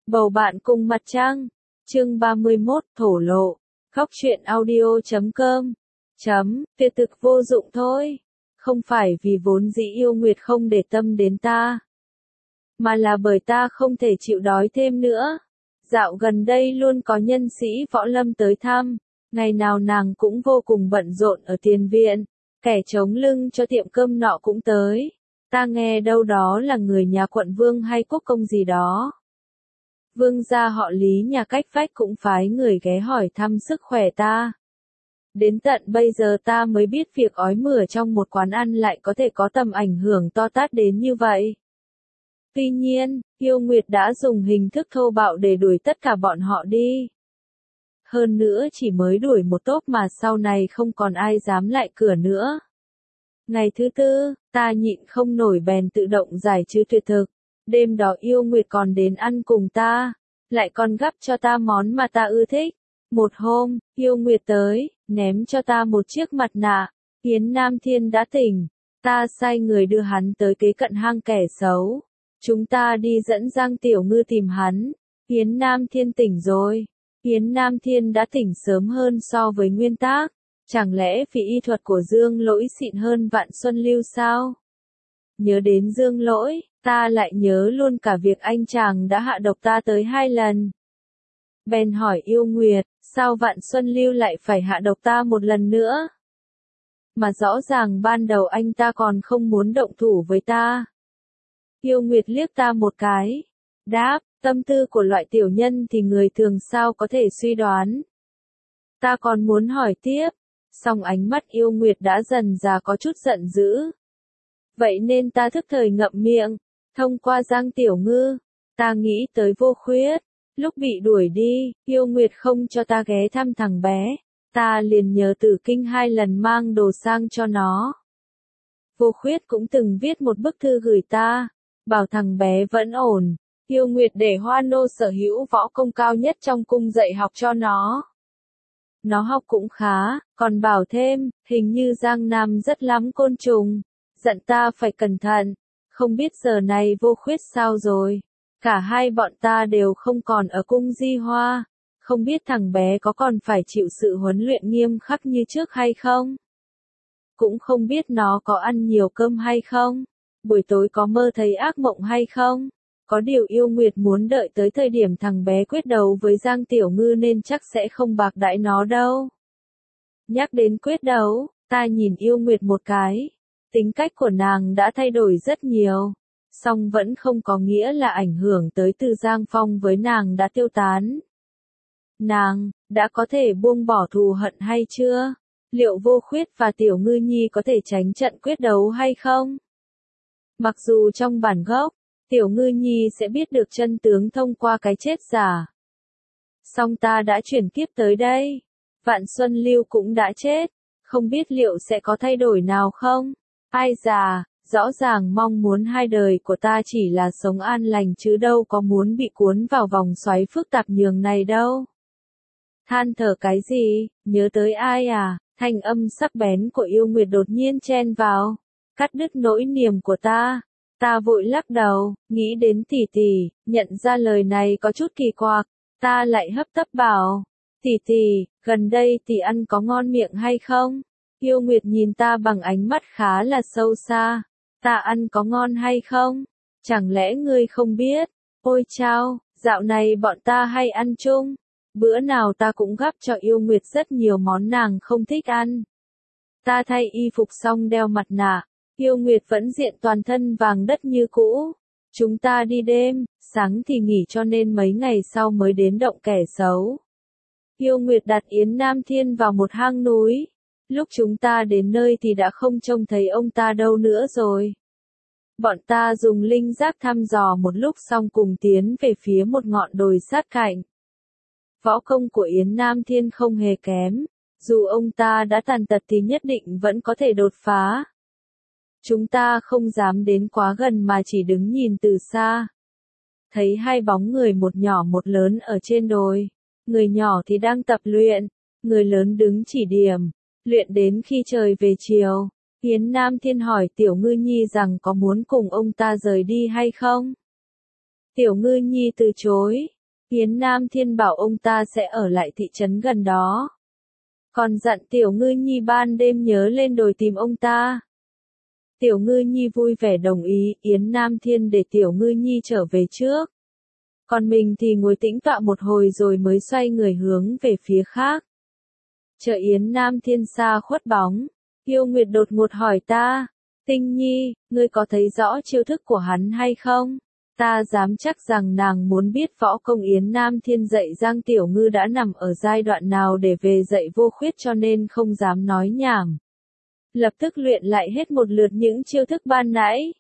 Bầu bạn cùng mặt trăng. Chương 31 thổ lộ. Khóc chuyện audio.com. Tuyệt thực vô dụng thôi. Không phải vì vốn dĩ yêu Nguyệt không để tâm đến ta, mà là bởi ta không thể chịu đói thêm nữa. Dạo gần đây luôn có nhân sĩ võ lâm tới thăm, ngày nào nàng cũng vô cùng bận rộn ở tiền viện, kẻ chống lưng cho tiệm cơm nọ cũng tới. Ta nghe đâu đó là người nhà quận vương hay quốc công gì đó. Vương gia họ Lý nhà cách vách cũng phái người ghé hỏi thăm sức khỏe ta. Đến tận bây giờ ta mới biết việc ói mửa trong một quán ăn lại có thể có tầm ảnh hưởng to tát đến như vậy. Tuy nhiên, yêu Nguyệt đã dùng hình thức thô bạo để đuổi tất cả bọn họ đi. Hơn nữa chỉ mới đuổi một tốp mà sau này không còn ai dám lại cửa nữa. Ngày thứ tư, ta nhịn không nổi bèn tự động giải trừ tuyệt thực. Đêm đó yêu Nguyệt còn đến ăn cùng ta, lại còn gắp cho ta món mà ta ưa thích. Một hôm, yêu Nguyệt tới, ném cho ta một chiếc mặt nạ. Yến Nam Thiên đã tỉnh, ta sai người đưa hắn tới kế cận hang kẻ xấu. Chúng ta đi dẫn Giang Tiểu Ngư tìm hắn. Yến Nam Thiên tỉnh rồi. Yến Nam Thiên đã tỉnh sớm hơn so với nguyên tắc. Chẳng lẽ vì y thuật của Dương Lỗi xịn hơn Vạn Xuân Lưu sao? Nhớ đến Dương Lỗi, ta lại nhớ luôn cả việc anh chàng đã hạ độc ta tới 2 lần. Bèn hỏi yêu Nguyệt, sao Vạn Xuân Lưu lại phải hạ độc ta một lần nữa? Mà rõ ràng ban đầu anh ta còn không muốn động thủ với ta. Yêu Nguyệt liếc ta một cái. Đáp, tâm tư của loại tiểu nhân thì người thường sao có thể suy đoán. Ta còn muốn hỏi tiếp, song ánh mắt yêu Nguyệt đã dần dà có chút giận dữ. Vậy nên ta thức thời ngậm miệng. Thông qua Giang Tiểu Ngư, ta nghĩ tới Vô Khuyết. Lúc bị đuổi đi, yêu Nguyệt không cho ta ghé thăm thằng bé. Ta liền nhờ Tử Kinh 2 lần mang đồ sang cho nó. Vô Khuyết cũng từng viết một bức thư gửi ta, bảo thằng bé vẫn ổn. Yêu Nguyệt để Hoa Nô sở hữu võ công cao nhất trong cung dạy học cho nó. Nó học cũng khá, còn bảo thêm, hình như Giang Nam rất lắm côn trùng. Dặn ta phải cẩn thận. Không biết giờ này Vô Khuyết sao rồi. Cả hai bọn ta đều không còn ở cung Di Hoa. Không biết thằng bé có còn phải chịu sự huấn luyện nghiêm khắc như trước hay không. Cũng không biết nó có ăn nhiều cơm hay không. Buổi tối có mơ thấy ác mộng hay không. Có điều yêu Nguyệt muốn đợi tới thời điểm thằng bé quyết đấu với Giang Tiểu Ngư nên chắc sẽ không bạc đãi nó đâu. Nhắc đến quyết đấu, ta nhìn yêu Nguyệt một cái. Tính cách của nàng đã thay đổi rất nhiều. Song vẫn không có nghĩa là ảnh hưởng tới Từ Giang Phong với nàng đã tiêu tán. Nàng, đã có thể buông bỏ thù hận hay chưa? Liệu Vô Khuyết và Tiểu Ngư Nhi có thể tránh trận quyết đấu hay không? Mặc dù trong bản gốc, Tiểu Ngư Nhi sẽ biết được chân tướng thông qua cái chết giả. Song ta đã chuyển kiếp tới đây. Vạn Xuân Lưu cũng đã chết. Không biết liệu sẽ có thay đổi nào không? Ai già, rõ ràng mong muốn hai đời của ta chỉ là sống an lành chứ đâu có muốn bị cuốn vào vòng xoáy phức tạp nhường này đâu. Than thở cái gì, nhớ tới ai à? Thanh âm sắc bén của yêu Nguyệt đột nhiên chen vào, cắt đứt nỗi niềm của ta. Ta vội lắc đầu, nghĩ đến tỷ tỷ, nhận ra lời này có chút kỳ quặc, ta lại hấp tấp bảo, tỷ tỷ, gần đây tỷ ăn có ngon miệng hay không? Yêu Nguyệt nhìn ta bằng ánh mắt khá là sâu xa, ta ăn có ngon hay không? Chẳng lẽ ngươi không biết? Ôi chao, dạo này bọn ta hay ăn chung, bữa nào ta cũng gắp cho yêu Nguyệt rất nhiều món nàng không thích ăn. Ta thay y phục xong đeo mặt nạ. Yêu Nguyệt vẫn diện toàn thân vàng đất như cũ. Chúng ta đi đêm, sáng thì nghỉ cho nên mấy ngày sau mới đến động kẻ xấu. Yêu Nguyệt đặt Yến Nam Thiên vào một hang núi. Lúc chúng ta đến nơi thì đã không trông thấy ông ta đâu nữa rồi. Bọn ta dùng linh giác thăm dò một lúc xong cùng tiến về phía một ngọn đồi sát cạnh. Võ công của Yến Nam Thiên không hề kém. Dù ông ta đã tàn tật thì nhất định vẫn có thể đột phá. Chúng ta không dám đến quá gần mà chỉ đứng nhìn từ xa. Thấy hai bóng người một nhỏ một lớn ở trên đồi. Người nhỏ thì đang tập luyện, người lớn đứng chỉ điểm, luyện đến khi trời về chiều. Yến Nam Thiên hỏi Tiểu Ngư Nhi rằng có muốn cùng ông ta rời đi hay không. Tiểu Ngư Nhi từ chối, Yến Nam Thiên bảo ông ta sẽ ở lại thị trấn gần đó. Còn dặn Tiểu Ngư Nhi ban đêm nhớ lên đồi tìm ông ta. Tiểu Ngư Nhi vui vẻ đồng ý, Yến Nam Thiên để Tiểu Ngư Nhi trở về trước. Còn mình thì ngồi tĩnh tọa một hồi rồi mới xoay người hướng về phía khác. Chờ Yến Nam Thiên xa khuất bóng, Yêu Nguyệt đột ngột hỏi ta, Tinh Nhi, ngươi có thấy rõ chiêu thức của hắn hay không? Ta dám chắc rằng nàng muốn biết võ công Yến Nam Thiên dạy Giang Tiểu Ngư đã nằm ở giai đoạn nào để về dạy vô khuyết, cho nên không dám nói nhảm. Lập tức luyện lại hết một lượt những chiêu thức ban nãy.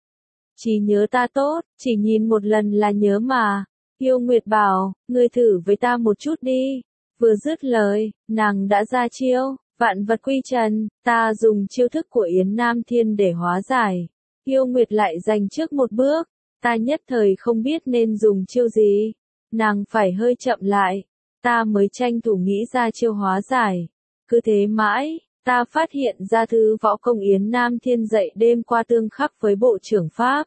Chỉ nhớ ta tốt, chỉ nhìn một lần là nhớ mà. Yêu Nguyệt bảo, ngươi thử với ta một chút đi. Vừa dứt lời, nàng đã ra chiêu, vạn vật quy trần, ta dùng chiêu thức của Yến Nam Thiên để hóa giải. Yêu Nguyệt lại giành trước một bước, ta nhất thời không biết nên dùng chiêu gì. Nàng phải hơi chậm lại, ta mới tranh thủ nghĩ ra chiêu hóa giải. Cứ thế mãi, ta phát hiện ra thứ võ công Yến Nam Thiên dạy đêm qua tương khắc với bộ trưởng Pháp.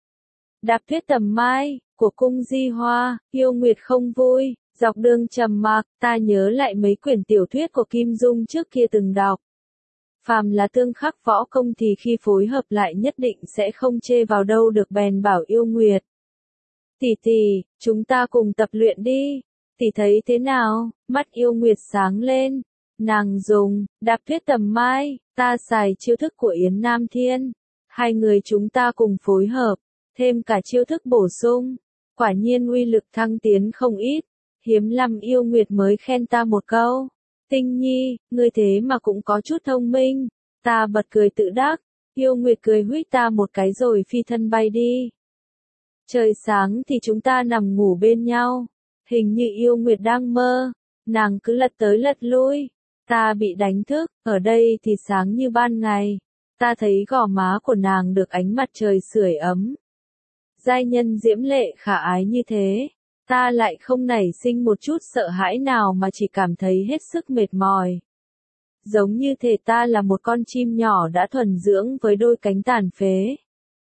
Đạp tuyết tầm mai, của Cung Di Hoa. Yêu Nguyệt không vui, dọc đường trầm mặc, ta nhớ lại mấy quyển tiểu thuyết của Kim Dung trước kia từng đọc. Phàm là tương khắc võ công thì khi phối hợp lại nhất định sẽ không chê vào đâu được, bèn bảo Yêu Nguyệt. Tỷ tỷ, chúng ta cùng tập luyện đi. Tỷ thấy thế nào? Mắt Yêu Nguyệt sáng lên. Nàng dùng, đạp tuyết tầm mai, ta xài chiêu thức của Yến Nam Thiên. Hai người chúng ta cùng phối hợp, thêm cả chiêu thức bổ sung. Quả nhiên uy lực thăng tiến không ít. Hiếm lắm Yêu Nguyệt mới khen ta một câu. Tinh Nhi, ngươi thế mà cũng có chút thông minh. Ta bật cười tự đắc. Yêu Nguyệt cười huých ta một cái rồi phi thân bay đi. Trời sáng thì chúng ta nằm ngủ bên nhau. Hình như Yêu Nguyệt đang mơ. Nàng cứ lật tới lật lui. Ta bị đánh thức, ở đây thì sáng như ban ngày. Ta thấy gò má của nàng được ánh mặt trời sưởi ấm. Giai nhân diễm lệ khả ái như thế. Ta lại không nảy sinh một chút sợ hãi nào mà chỉ cảm thấy hết sức mệt mỏi. Giống như thể ta là một con chim nhỏ đã thuần dưỡng với đôi cánh tàn phế.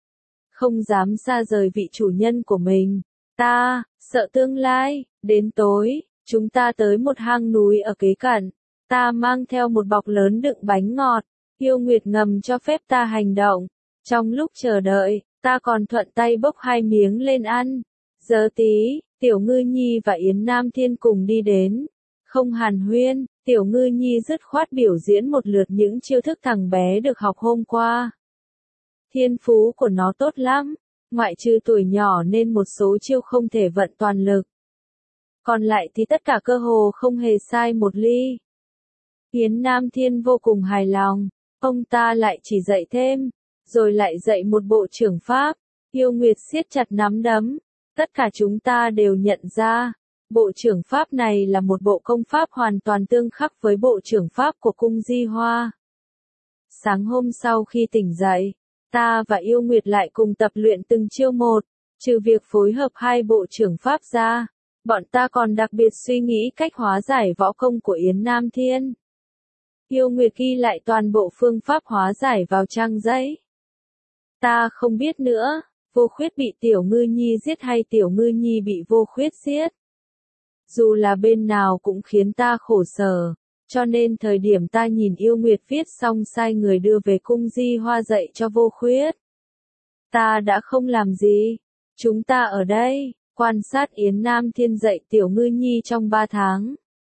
Không dám xa rời vị chủ nhân của mình. Ta, sợ tương lai, đến tối, chúng ta tới một hang núi ở kế cận. Ta mang theo một bọc lớn đựng bánh ngọt. Yêu Nguyệt ngầm cho phép ta hành động. Trong lúc chờ đợi, ta còn thuận tay bốc 2 miếng lên ăn. Giờ tí, Tiểu Ngư Nhi và Yến Nam Thiên cùng đi đến. Không hàn huyên, Tiểu Ngư Nhi dứt khoát biểu diễn một lượt những chiêu thức thằng bé được học hôm qua. Thiên phú của nó tốt lắm, ngoại trừ tuổi nhỏ nên một số chiêu không thể vận toàn lực. Còn lại thì tất cả cơ hồ không hề sai một ly. Yến Nam Thiên vô cùng hài lòng, ông ta lại chỉ dạy thêm, rồi lại dạy một bộ trưởng pháp. Yêu Nguyệt siết chặt nắm đấm. Tất cả chúng ta đều nhận ra, bộ trưởng pháp này là một bộ công pháp hoàn toàn tương khắc với bộ trưởng pháp của Cung Di Hoa. Sáng hôm sau khi tỉnh dậy, ta và Yêu Nguyệt lại cùng tập luyện từng chiêu một, trừ việc phối hợp 2 bộ trưởng pháp ra, bọn ta còn đặc biệt suy nghĩ cách hóa giải võ công của Yến Nam Thiên. Yêu Nguyệt ghi lại toàn bộ phương pháp hóa giải vào trang giấy. Ta không biết nữa. Vô Khuyết bị Tiểu Ngư Nhi giết hay Tiểu Ngư Nhi bị Vô Khuyết giết. Dù là bên nào cũng khiến ta khổ sở, cho nên thời điểm ta nhìn Yêu Nguyệt viết xong sai người đưa về Cung Di Hoa dạy cho Vô Khuyết. Ta đã không làm gì. Chúng ta ở đây, quan sát Yến Nam Thiên dạy Tiểu Ngư Nhi trong 3 tháng.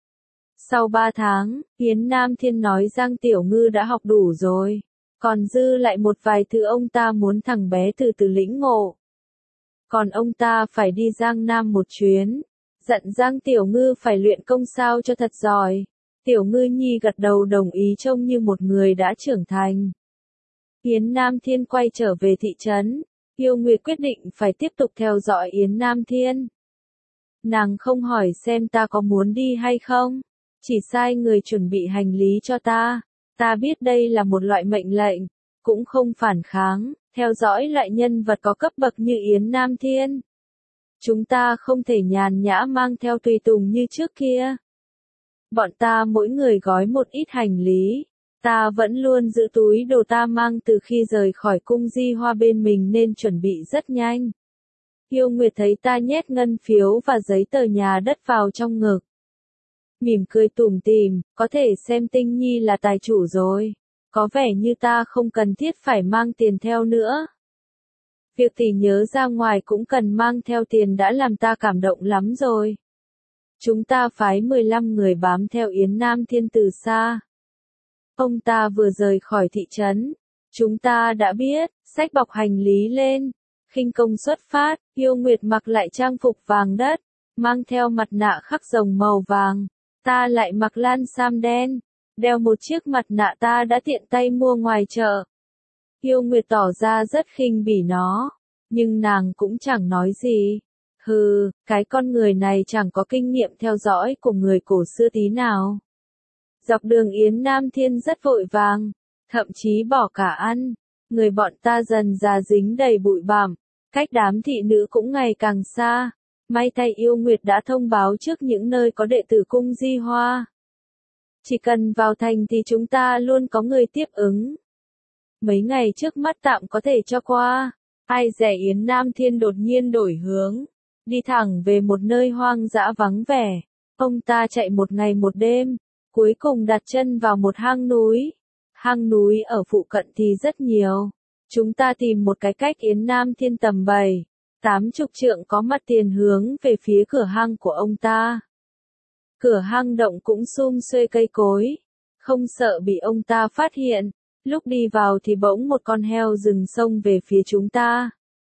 Sau 3 tháng, Yến Nam Thiên nói Giang Tiểu Ngư đã học đủ rồi. Còn dư lại một vài thứ ông ta muốn thằng bé từ từ lĩnh ngộ. Còn ông ta phải đi Giang Nam một chuyến. Dặn Giang Tiểu Ngư phải luyện công sao cho thật giỏi. Tiểu Ngư Nhi gật đầu đồng ý trông như một người đã trưởng thành. Yến Nam Thiên quay trở về thị trấn. Yêu Nguyệt quyết định phải tiếp tục theo dõi Yến Nam Thiên. Nàng không hỏi xem ta có muốn đi hay không. Chỉ sai người chuẩn bị hành lý cho ta. Ta biết đây là một loại mệnh lệnh, cũng không phản kháng, theo dõi loại nhân vật có cấp bậc như Yến Nam Thiên. Chúng ta không thể nhàn nhã mang theo tùy tùng như trước kia. Bọn ta mỗi người gói một ít hành lý. Ta vẫn luôn giữ túi đồ ta mang từ khi rời khỏi Cung Di Hoa bên mình nên chuẩn bị rất nhanh. Yêu Nguyệt thấy ta nhét ngân phiếu và giấy tờ nhà đất vào trong ngực. Mỉm cười tủm tỉm, có thể xem Tinh Nhi là tài chủ rồi. Có vẻ như ta không cần thiết phải mang tiền theo nữa. Việc tỷ nhớ ra ngoài cũng cần mang theo tiền đã làm ta cảm động lắm rồi. Chúng ta phái 15 người bám theo Yến Nam Thiên từ xa. Ông ta vừa rời khỏi thị trấn. Chúng ta đã biết, xách bọc hành lý lên. Khinh công xuất phát, Yêu Nguyệt mặc lại trang phục vàng đất, mang theo mặt nạ khắc rồng màu vàng. Ta lại mặc lan sam đen, đeo một chiếc mặt nạ ta đã tiện tay mua ngoài chợ. Yêu Nguyệt tỏ ra rất khinh bỉ nó, nhưng nàng cũng chẳng nói gì. Hừ, cái con người này chẳng có kinh nghiệm theo dõi của người cổ xưa tí nào. Dọc đường Yến Nam Thiên rất vội vàng, thậm chí bỏ cả ăn. Người bọn ta dần dà dính đầy bụi bặm, cách đám thị nữ cũng ngày càng xa. May thay Yêu Nguyệt đã thông báo trước những nơi có đệ tử cung Di Hoa. Chỉ cần vào thành thì chúng ta luôn có người tiếp ứng. Mấy ngày trước mắt tạm có thể cho qua. Ai dè Yến Nam Thiên đột nhiên đổi hướng, đi thẳng về một nơi hoang dã vắng vẻ. Ông ta chạy một ngày một đêm, cuối cùng đặt chân vào một hang núi. Hang núi ở phụ cận thì rất nhiều. Chúng ta tìm một cái cách Yến Nam Thiên tầm 7-80 trượng có mặt tiền hướng về phía cửa hang của ông ta. Cửa hang động cũng sum xuê cây cối, không sợ bị ông ta phát hiện. Lúc đi vào thì bỗng một con heo rừng xông về phía chúng ta.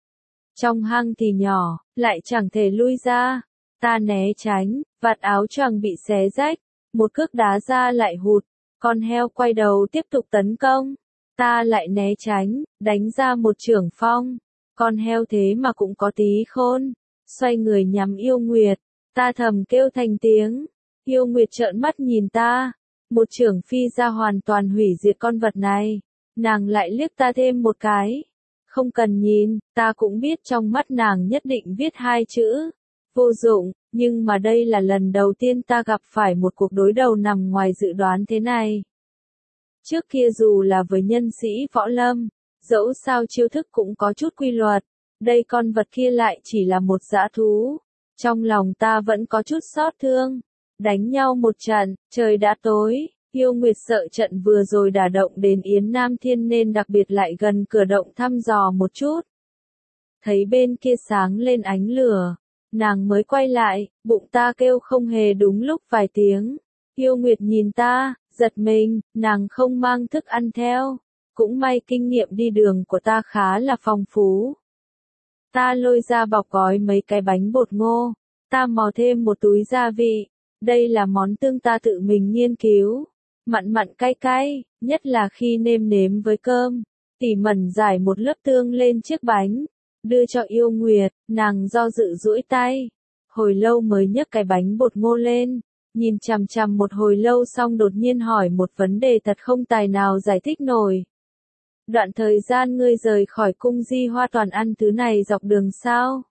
Trong hang thì nhỏ, lại chẳng thể lui ra. Ta né tránh, vạt áo choàng bị xé rách, một cước đá ra lại hụt. Con heo quay đầu tiếp tục tấn công. Ta lại né tránh, đánh ra một chưởng phong. Con heo thế mà cũng có tí khôn. Xoay người nhắm Yêu Nguyệt. Ta thầm kêu thành tiếng. Yêu Nguyệt trợn mắt nhìn ta. Một chưởng phi ra hoàn toàn hủy diệt con vật này. Nàng lại liếc ta thêm một cái. Không cần nhìn, ta cũng biết trong mắt nàng nhất định viết hai chữ. Vô dụng, nhưng mà đây là lần đầu tiên ta gặp phải một cuộc đối đầu nằm ngoài dự đoán thế này. Trước kia dù là với nhân sĩ võ lâm, dẫu sao chiêu thức cũng có chút quy luật. Đây con vật kia lại chỉ là một dã thú. Trong lòng ta vẫn có chút xót thương. Đánh nhau một trận, trời đã tối. Yêu Nguyệt sợ trận vừa rồi đả động đến Yến Nam Thiên nên đặc biệt lại gần cửa động thăm dò một chút. Thấy bên kia sáng lên ánh lửa, nàng mới quay lại, bụng ta kêu không hề đúng lúc vài tiếng. Yêu Nguyệt nhìn ta, giật mình, nàng không mang thức ăn theo. Cũng may kinh nghiệm đi đường của ta khá là phong phú. Ta lôi ra bọc gói mấy cái bánh bột ngô, ta mò thêm một túi gia vị. Đây là món tương ta tự mình nghiên cứu. Mặn mặn cay cay, nhất là khi nêm nếm với cơm. Tỉ mẩn rải một lớp tương lên chiếc bánh, đưa cho Yêu Nguyệt, nàng do dự duỗi tay. Hồi lâu mới nhấc cái bánh bột ngô lên, nhìn chằm chằm một hồi lâu xong đột nhiên hỏi một vấn đề thật không tài nào giải thích nổi. Đoạn thời gian ngươi rời khỏi cung Di Hoa toàn ăn thứ này dọc đường sao?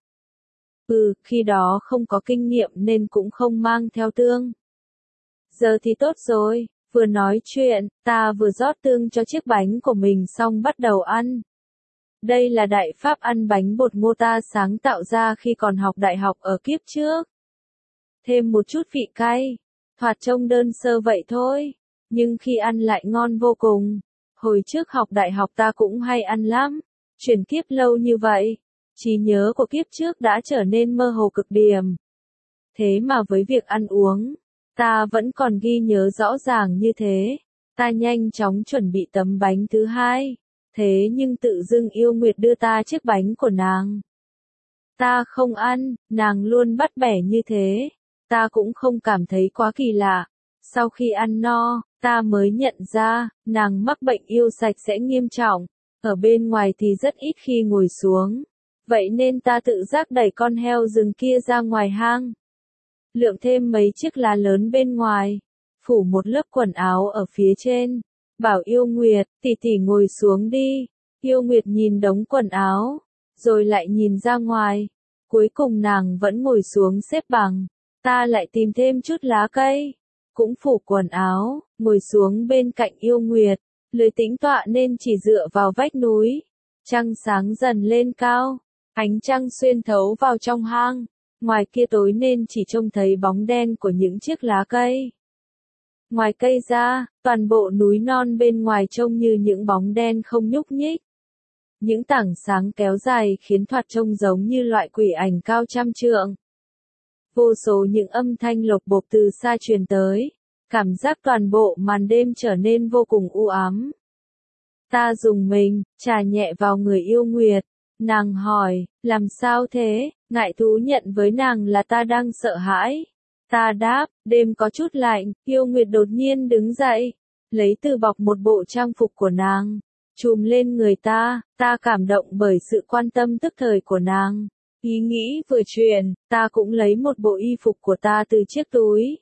Khi đó không có kinh nghiệm nên cũng không mang theo tương. Giờ thì tốt rồi, vừa nói chuyện, ta vừa rót tương cho chiếc bánh của mình xong bắt đầu ăn. Đây là đại pháp ăn bánh bột ngô ta sáng tạo ra khi còn học đại học ở kiếp trước. Thêm một chút vị cay, thoạt trông đơn sơ vậy thôi, nhưng khi ăn lại ngon vô cùng. Hồi trước học đại học ta cũng hay ăn lắm, chuyển kiếp lâu như vậy. Trí nhớ của kiếp trước đã trở nên mơ hồ cực điểm. Thế mà với việc ăn uống, ta vẫn còn ghi nhớ rõ ràng như thế. Ta nhanh chóng chuẩn bị tấm bánh thứ hai. Thế nhưng tự dưng Yêu Nguyệt đưa ta chiếc bánh của nàng. Ta không ăn, nàng luôn bắt bẻ như thế. Ta cũng không cảm thấy quá kỳ lạ. Sau khi ăn no, ta mới nhận ra, nàng mắc bệnh yêu sạch sẽ nghiêm trọng. Ở bên ngoài thì rất ít khi ngồi xuống. Vậy nên ta tự giác đẩy con heo rừng kia ra ngoài hang. Lượm thêm mấy chiếc lá lớn bên ngoài. Phủ một lớp quần áo ở phía trên. Bảo Yêu Nguyệt, tỷ tỷ ngồi xuống đi. Yêu Nguyệt nhìn đống quần áo. Rồi lại nhìn ra ngoài. Cuối cùng nàng vẫn ngồi xuống xếp bằng. Ta lại tìm thêm chút lá cây. Cũng phủ quần áo, ngồi xuống bên cạnh Yêu Nguyệt. Lười tĩnh tọa nên chỉ dựa vào vách núi. Trăng sáng dần lên cao. Ánh trăng xuyên thấu vào trong hang, ngoài kia tối nên chỉ trông thấy bóng đen của những chiếc lá cây. Ngoài cây ra, toàn bộ núi non bên ngoài trông như những bóng đen không nhúc nhích. Những tảng sáng kéo dài khiến thoạt trông giống như loại quỷ ảnh cao trăm trượng. Vô số những âm thanh lộc bộp từ xa truyền tới, cảm giác toàn bộ màn đêm trở nên vô cùng u ám. Ta dùng mình, chà nhẹ vào người yêu Nguyệt. Nàng hỏi, làm sao thế? Ngại thú nhận với nàng là ta đang sợ hãi. Ta đáp, đêm có chút lạnh. Yêu Nguyệt đột nhiên đứng dậy, lấy từ bọc một bộ trang phục của nàng, trùm lên người ta. Ta cảm động bởi sự quan tâm tức thời của nàng. Ý nghĩ vừa chuyển, ta cũng lấy một bộ y phục của ta từ chiếc túi,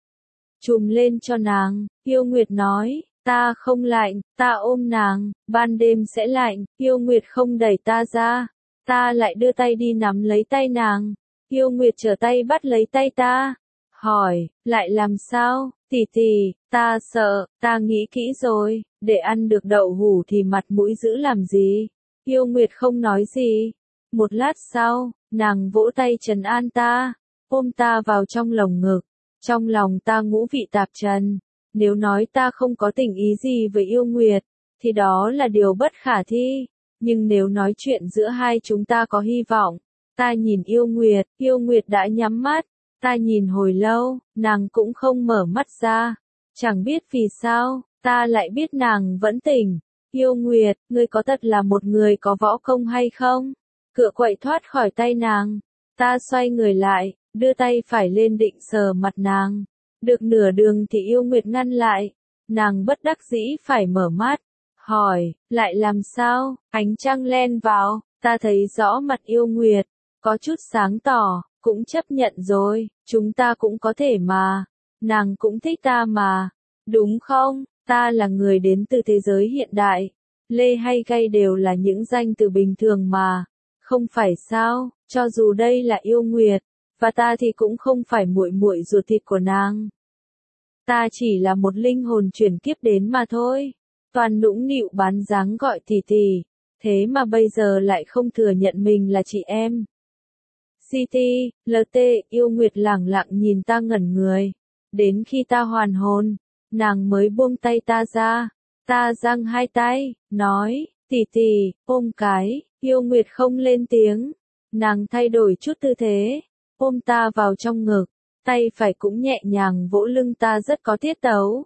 trùm lên cho nàng. Yêu Nguyệt nói, ta không lạnh. Ta ôm nàng, ban đêm sẽ lạnh. Yêu Nguyệt không đẩy ta ra, ta lại đưa tay đi nắm lấy tay nàng. Yêu Nguyệt trở tay bắt lấy tay ta, hỏi, lại làm sao? Tỷ tỷ, ta sợ. Ta nghĩ kỹ rồi, để ăn được đậu hũ thì mặt mũi giữ làm gì? Yêu Nguyệt không nói gì. Một lát sau, nàng vỗ tay trấn an ta, ôm ta vào trong lồng ngực. Trong lòng ta ngũ vị tạp trần. Nếu nói ta không có tình ý gì với yêu Nguyệt, thì đó là điều bất khả thi. Nhưng nếu nói chuyện giữa hai chúng ta có hy vọng, ta nhìn yêu Nguyệt đã nhắm mắt. Ta nhìn hồi lâu, nàng cũng không mở mắt ra. Chẳng biết vì sao, ta lại biết nàng vẫn tỉnh. Yêu Nguyệt, ngươi có thật là một người có võ công hay không? Cựa quậy thoát khỏi tay nàng. Ta xoay người lại, đưa tay phải lên định sờ mặt nàng. Được nửa đường thì yêu Nguyệt ngăn lại. Nàng bất đắc dĩ phải mở mắt. Hỏi, lại làm sao? Ánh trăng len vào, ta thấy rõ mặt yêu Nguyệt. Có chút sáng tỏ, cũng chấp nhận rồi, chúng ta cũng có thể mà. Nàng cũng thích ta mà. Đúng không? Ta là người đến từ thế giới hiện đại. Lê hay gay đều là những danh từ bình thường mà. Không phải sao? Cho dù đây là yêu Nguyệt, và ta thì cũng không phải muội muội ruột thịt của nàng. Ta chỉ là một linh hồn chuyển kiếp đến mà thôi. Toàn nũng nịu bán dáng gọi tỷ tỷ, thế mà bây giờ lại không thừa nhận mình là chị em. CT, LT, yêu Nguyệt lẳng lặng nhìn ta ngẩn người. Đến khi ta hoàn hồn, nàng mới buông tay ta ra. Ta giang hai tay, nói, tỷ tỷ, ôm cái. Yêu Nguyệt không lên tiếng. Nàng thay đổi chút tư thế, ôm ta vào trong ngực. Tay phải cũng nhẹ nhàng vỗ lưng ta rất có tiết tấu.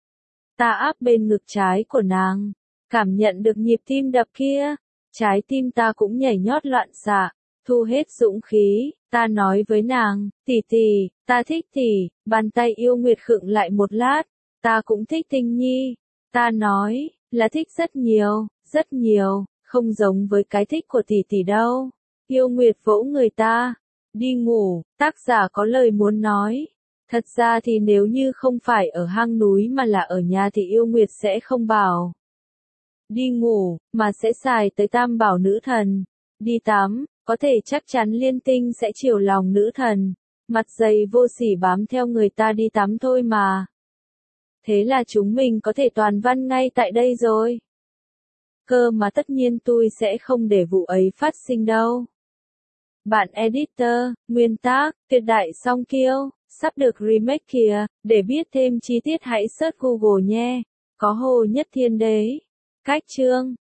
Ta áp bên ngực trái của nàng, cảm nhận được nhịp tim đập kia. Trái tim ta cũng nhảy nhót loạn xạ. Thu hết dũng khí, ta nói với nàng, tỷ tỷ, ta thích tỷ. Bàn tay yêu Nguyệt khựng lại một lát. Ta cũng thích Tinh Nhi. Ta nói, là thích rất nhiều, không giống với cái thích của tỷ tỷ đâu. Yêu Nguyệt vỗ người ta. Đi ngủ, tác giả có lời muốn nói. Thật ra thì nếu như không phải ở hang núi mà là ở nhà thì yêu Nguyệt sẽ không bảo đi ngủ, mà sẽ xài tới tam bảo nữ thần. Đi tắm, có thể chắc chắn Liên Tinh sẽ chiều lòng nữ thần. Mặt dày vô sỉ bám theo người ta đi tắm thôi mà. Thế là chúng mình có thể toàn văn ngay tại đây rồi. Cơ mà tất nhiên tôi sẽ không để vụ ấy phát sinh đâu. Bạn editor, nguyên tác, tuyệt đại song kiêu, sắp được remake kìa. Để biết thêm chi tiết hãy search Google nhé. Có Hồ Nhất Thiên đấy. Cách chương